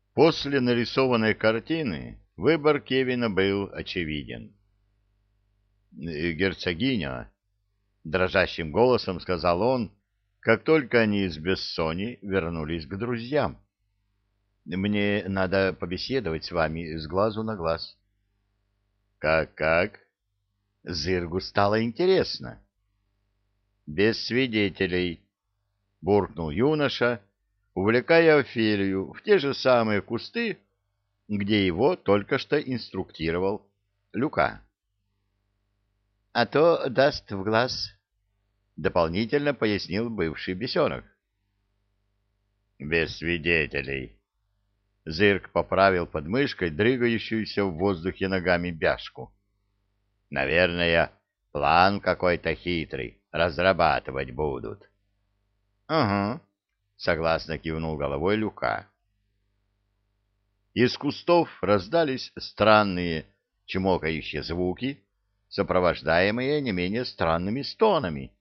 После нарисованной картины выбор Кевина был очевиден. «Герцогиня», — дрожащим голосом сказал он, как только они с Бессони вернулись к друзьям. «Мне надо побеседовать с вами с глазу на глаз». «Как?» Зыргу стало интересно. «Без свидетелей», — буркнул юноша, увлекая Офелию в те же самые кусты, где его только что инструктировал Люка. — А то даст в глаз, — дополнительно пояснил бывший бесенок. — Без свидетелей. Зырк поправил под мышкой дрыгающуюся в воздухе ногами бяшку. — Наверное, план какой-то хитрый разрабатывать будут. — Ага, — согласно кивнул головой Люка. Из кустов раздались странные чмокающие звуки, сопровождаемые не менее странными стонами.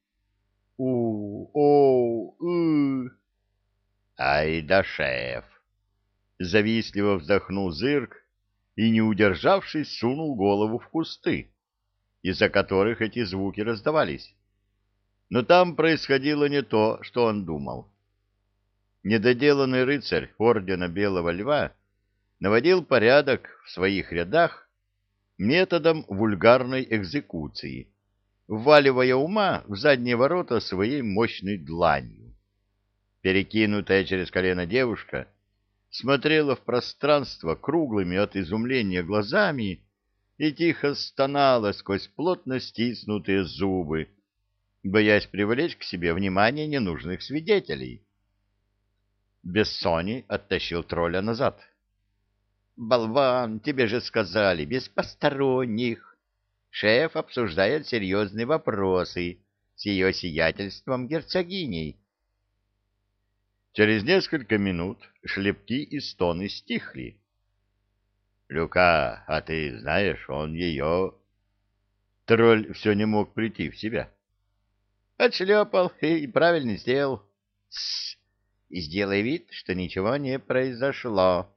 У-оу-ы. Ай да шеф! Завистливо вздохнул Зырк и, не удержавшись, сунул голову в кусты, из-за которых эти звуки раздавались. Но там происходило не то, что он думал. Недоделанный рыцарь ордена Белого Льва наводил порядок в своих рядах методом вульгарной экзекуции, вваливая ума в задние ворота своей мощной дланью. Перекинутая через колено девушка смотрела в пространство круглыми от изумления глазами и тихо стонала сквозь плотно стиснутые зубы, боясь привлечь к себе внимание ненужных свидетелей. Бессони оттащил тролля назад. «Болван, тебе же сказали, без посторонних. Шеф обсуждает серьезные вопросы с ее сиятельством герцогиней». Через несколько минут шлепки и стоны стихли. «Люка, а ты знаешь, он ее...» Тролль все не мог прийти в себя. «Отшлепал и правильно сделал. Тссс, и сделай вид, что ничего не произошло».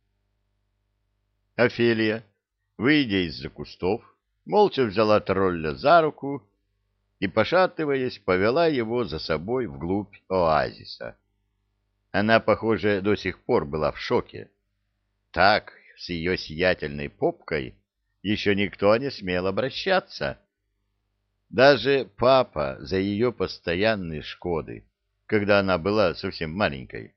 Офелия, выйдя из-за кустов, молча взяла тролля за руку и, пошатываясь, повела его за собой вглубь оазиса. Она, похоже, до сих пор была в шоке. Так, с ее сиятельной попкой, еще никто не смел обращаться. Даже папа за ее постоянные шкоды, когда она была совсем маленькой.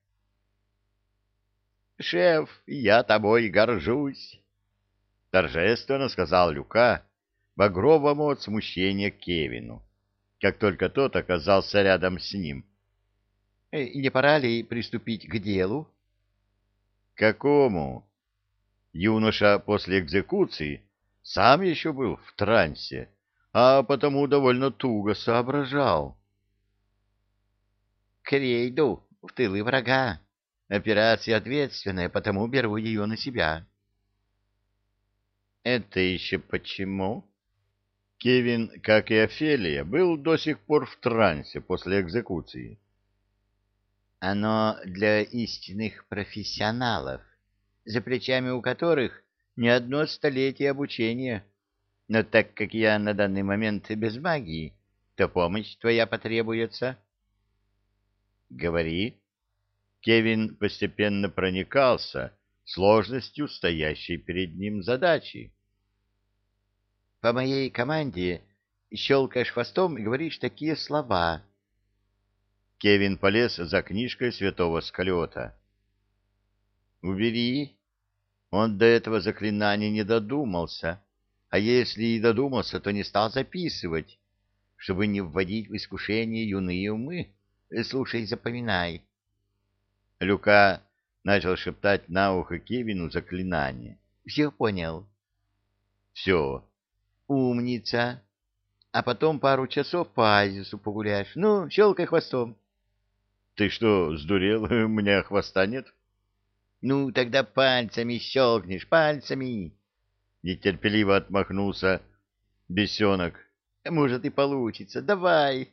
«Шеф, я тобой горжусь», — торжественно сказал Люка багровому от смущения Кевину, как только тот оказался рядом с ним. «Не пора ли приступить к делу?» «Какому?» Юноша после экзекуции сам еще был в трансе, а потому довольно туго соображал. «К рейду в тылы врага. Операция ответственная, потому беру ее на себя». «Это еще почему?» Кевин, как и Офелия, был до сих пор в трансе после экзекуции. «Оно для истинных профессионалов, за плечами у которых не одно столетие обучения. Но так как я на данный момент без магии, то помощь твоя потребуется». «Говори». Кевин постепенно проникался сложностью стоящей перед ним задачи. «По моей команде щелкаешь хвостом и говоришь такие слова». Кевин полез за книжкой святого Сколиота. «Убери». Он до этого заклинания не додумался, а если и додумался, то не стал записывать, чтобы не вводить в искушение юные умы. Слушай, запоминай. Люка начал шептать на ухо Кевину заклинание. «Все понял?» «Все». «Умница. А потом пару часов по оазису погуляешь. Ну, щелкай хвостом». «Ты что, сдурел? У меня хвоста нет». «Ну, тогда пальцами щелкнешь, пальцами!» Нетерпеливо отмахнулся бесенок. «Может, и получится. Давай!»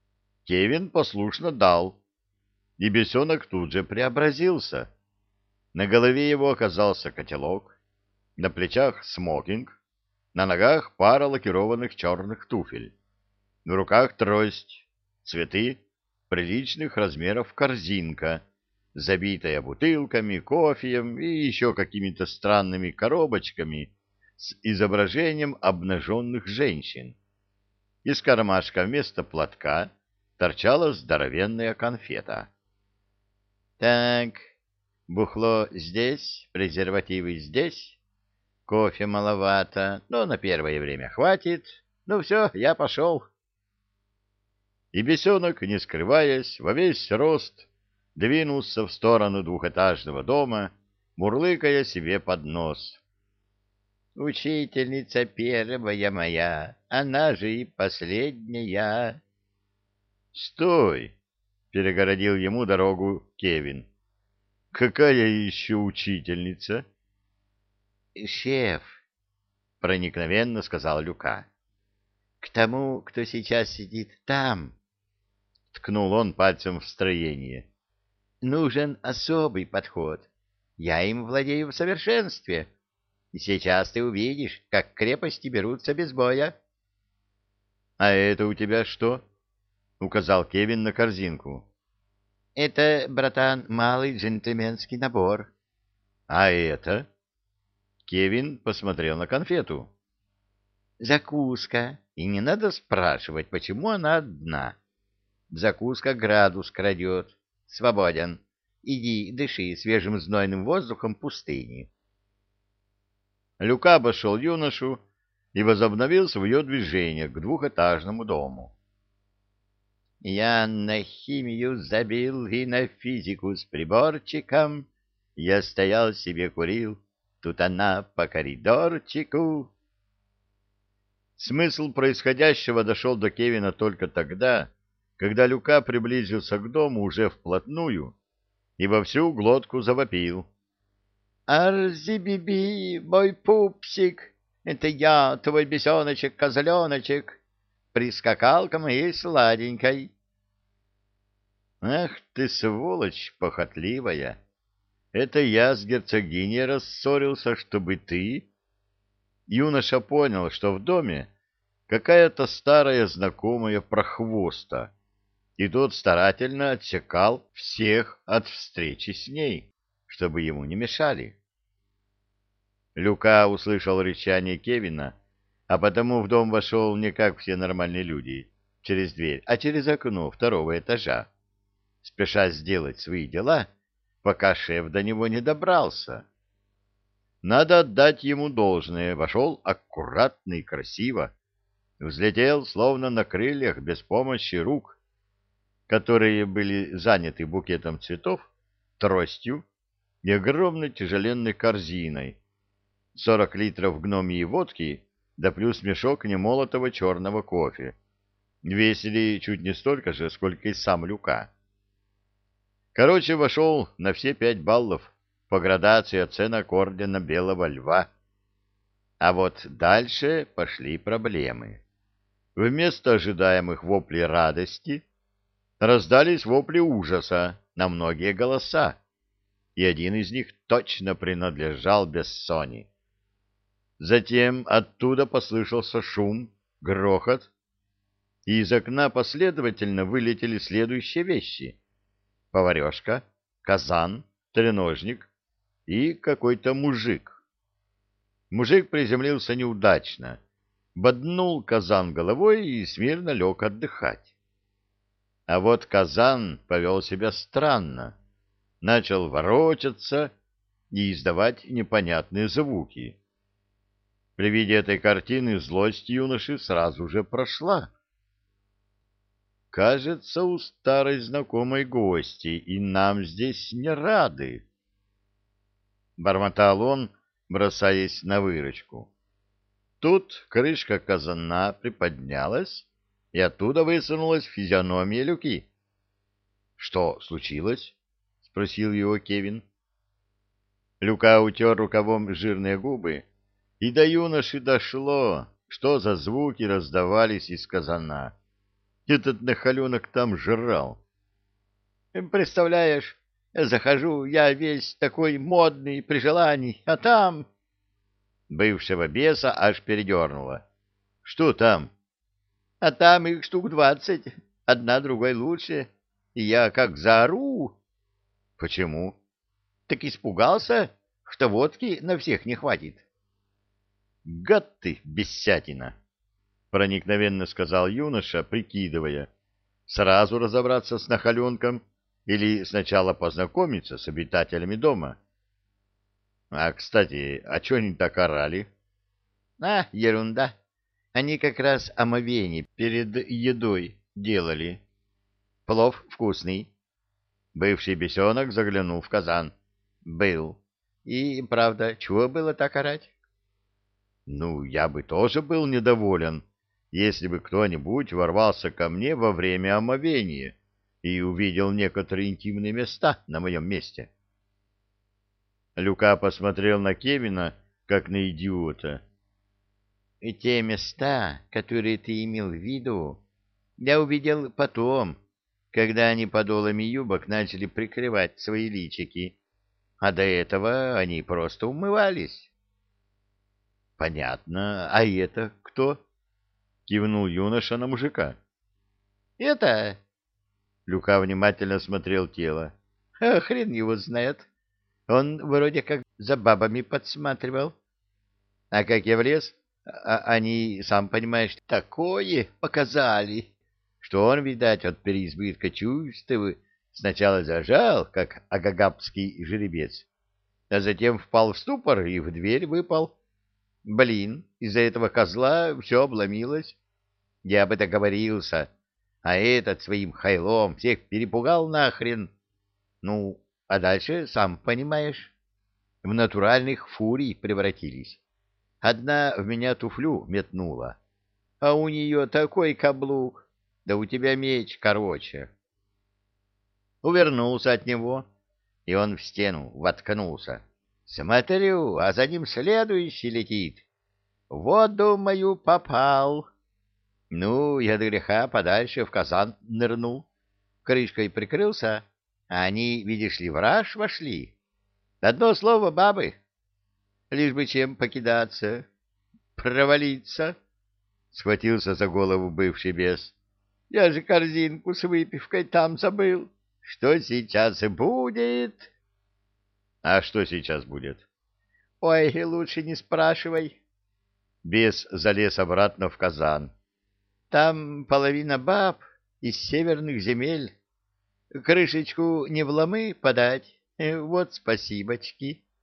Кевин послушно дал, и бесенок тут же преобразился. На голове его оказался котелок, на плечах смокинг, на ногах пара лакированных черных туфель, в руках трость, цветы, приличных размеров корзинка, забитая бутылками, кофеем и еще какими-то странными коробочками с изображением обнаженных женщин. Из кармашка вместо платка торчала здоровенная конфета. «Так, бухло здесь, презервативы здесь, кофе маловато, но на первое время хватит. Ну все, я пошел». И бесенок, не скрываясь, во весь рост двинулся в сторону двухэтажного дома, мурлыкая себе под нос. «Учительница первая моя, она же и последняя». «Стой!» — перегородил ему дорогу Кевин. «Какая еще учительница?» «Шеф», — проникновенно сказал Люка, — «к тому, кто сейчас сидит там», — ткнул он пальцем в строение, — «нужен особый подход. Я им владею в совершенстве. И сейчас ты увидишь, как крепости берутся без боя». «А это у тебя что?» — указал Кевин на корзинку. «Это, братан, малый джентльменский набор». «А это?» Кевин посмотрел на конфету. «Закуска. И не надо спрашивать, почему она одна. Закуска градус крадет. Свободен. Иди, дыши свежим знойным воздухом пустыни». Люка обошел юношу и возобновил свое движение к двухэтажному дому. «Я на химию забил и на физику с приборчиком. Я стоял себе курил, тут она по коридорчику». Смысл происходящего дошел до Кевина только тогда, когда Люка приблизился к дому уже вплотную и во всю глотку завопил. «Арзи-биби, мой пупсик, это я, твой бесеночек-козленочек, прискакал к моей сладенькой». «Ах ты, сволочь похотливая! Это я с герцогиней рассорился, чтобы ты...» Юноша понял, что в доме какая-то старая знакомая прохвоста, и тот старательно отсекал всех от встречи с ней, чтобы ему не мешали. Люка услышал рычание Кевина, а потому в дом вошел не как все нормальные люди, через дверь, а через окно второго этажа, спеша сделать свои дела, пока шеф до него не добрался. Надо отдать ему должное, вошел аккуратно и красиво, взлетел, словно на крыльях, без помощи рук, которые были заняты букетом цветов, тростью и огромной тяжеленной корзиной, 40 литров гномьей водки, да плюс мешок немолотого черного кофе. Весили чуть не столько же, сколько и сам Люка. Короче, вошел на все 5 баллов по градации оценок ордена Белого Льва. А вот дальше пошли проблемы. Вместо ожидаемых воплей радости раздались вопли ужаса на многие голоса, и один из них точно принадлежал Бессони. Затем оттуда послышался шум, грохот, и из окна последовательно вылетели следующие вещи: поварешка, казан, треножник и какой-то мужик. Мужик приземлился неудачно, боднул казан головой и смирно лег отдыхать. А вот казан повел себя странно, начал ворочаться и издавать непонятные звуки. При виде этой картины злость юноши сразу же прошла. «Кажется, у старой знакомой гости, и нам здесь не рады», — бормотал он, бросаясь на выручку. Тут крышка казана приподнялась, и оттуда высунулась физиономия Люки. «Что случилось?» — спросил его Кевин. Люка утер рукавом жирные губы, и до юноши дошло, что за звуки раздавались из казана. Этот нахаленок там жрал. «Представляешь, Захожу, я весь такой модный при желании, а там... Бывшего беса аж передернуло. Что там? А там их штук 20, одна другой лучше. И я как заору. Почему? Так испугался, что водки на всех не хватит. Гад ты, бесятина! Проникновенно сказал юноша, прикидывая, сразу разобраться с нахаленком или сначала познакомиться с обитателями дома. А, кстати, а чё они так орали? А, ерунда. Они как раз омовение перед едой делали. Плов вкусный. Бывший бесенок заглянул в казан. Был. И, правда, чего было так орать? Ну, я бы тоже был недоволен, если бы кто-нибудь ворвался ко мне во время омовения и увидел некоторые интимные места на моем месте. Люка посмотрел на Кевина, как на идиота. И те места, которые ты имел в виду, я увидел потом, когда они подолами юбок начали прикрывать свои личики, а до этого они просто умывались. — Понятно. А это кто? — кивнул юноша на мужика. — Это... — Люка внимательно смотрел тело. — хрен его знает. Он вроде как за бабами подсматривал. А как я влез, они, сам понимаешь, такое показали, что он, видать, от переизбытка чувств сначала зажал, как агагапский жеребец, а затем впал в ступор и в дверь выпал. Блин, из-за этого козла все обломилось. Я бы договорился, а этот своим хайлом всех перепугал нахрен. Ну, а дальше, сам понимаешь, в натуральных фурий превратились. Одна в меня туфлю метнула, а у нее такой каблук, да у тебя меч короче. Увернулся от него, и он в стену воткнулся. Смотрю, а за ним следующий летит. Вот, думаю, попал. Ну, я до греха подальше в казан нырнул, крышкой прикрылся, а они, видишь ли, в раж вошли. Одно слово — бабы. Лишь бы чем покидаться, провалиться. Схватился за голову бывший бес. Я же корзинку с выпивкой там забыл. Что сейчас и будет? А что сейчас будет? Ой, лучше не спрашивай. Бес залез обратно в казан. Там половина баб из северных земель. Крышечку не вломы подать. Вот спасибочки.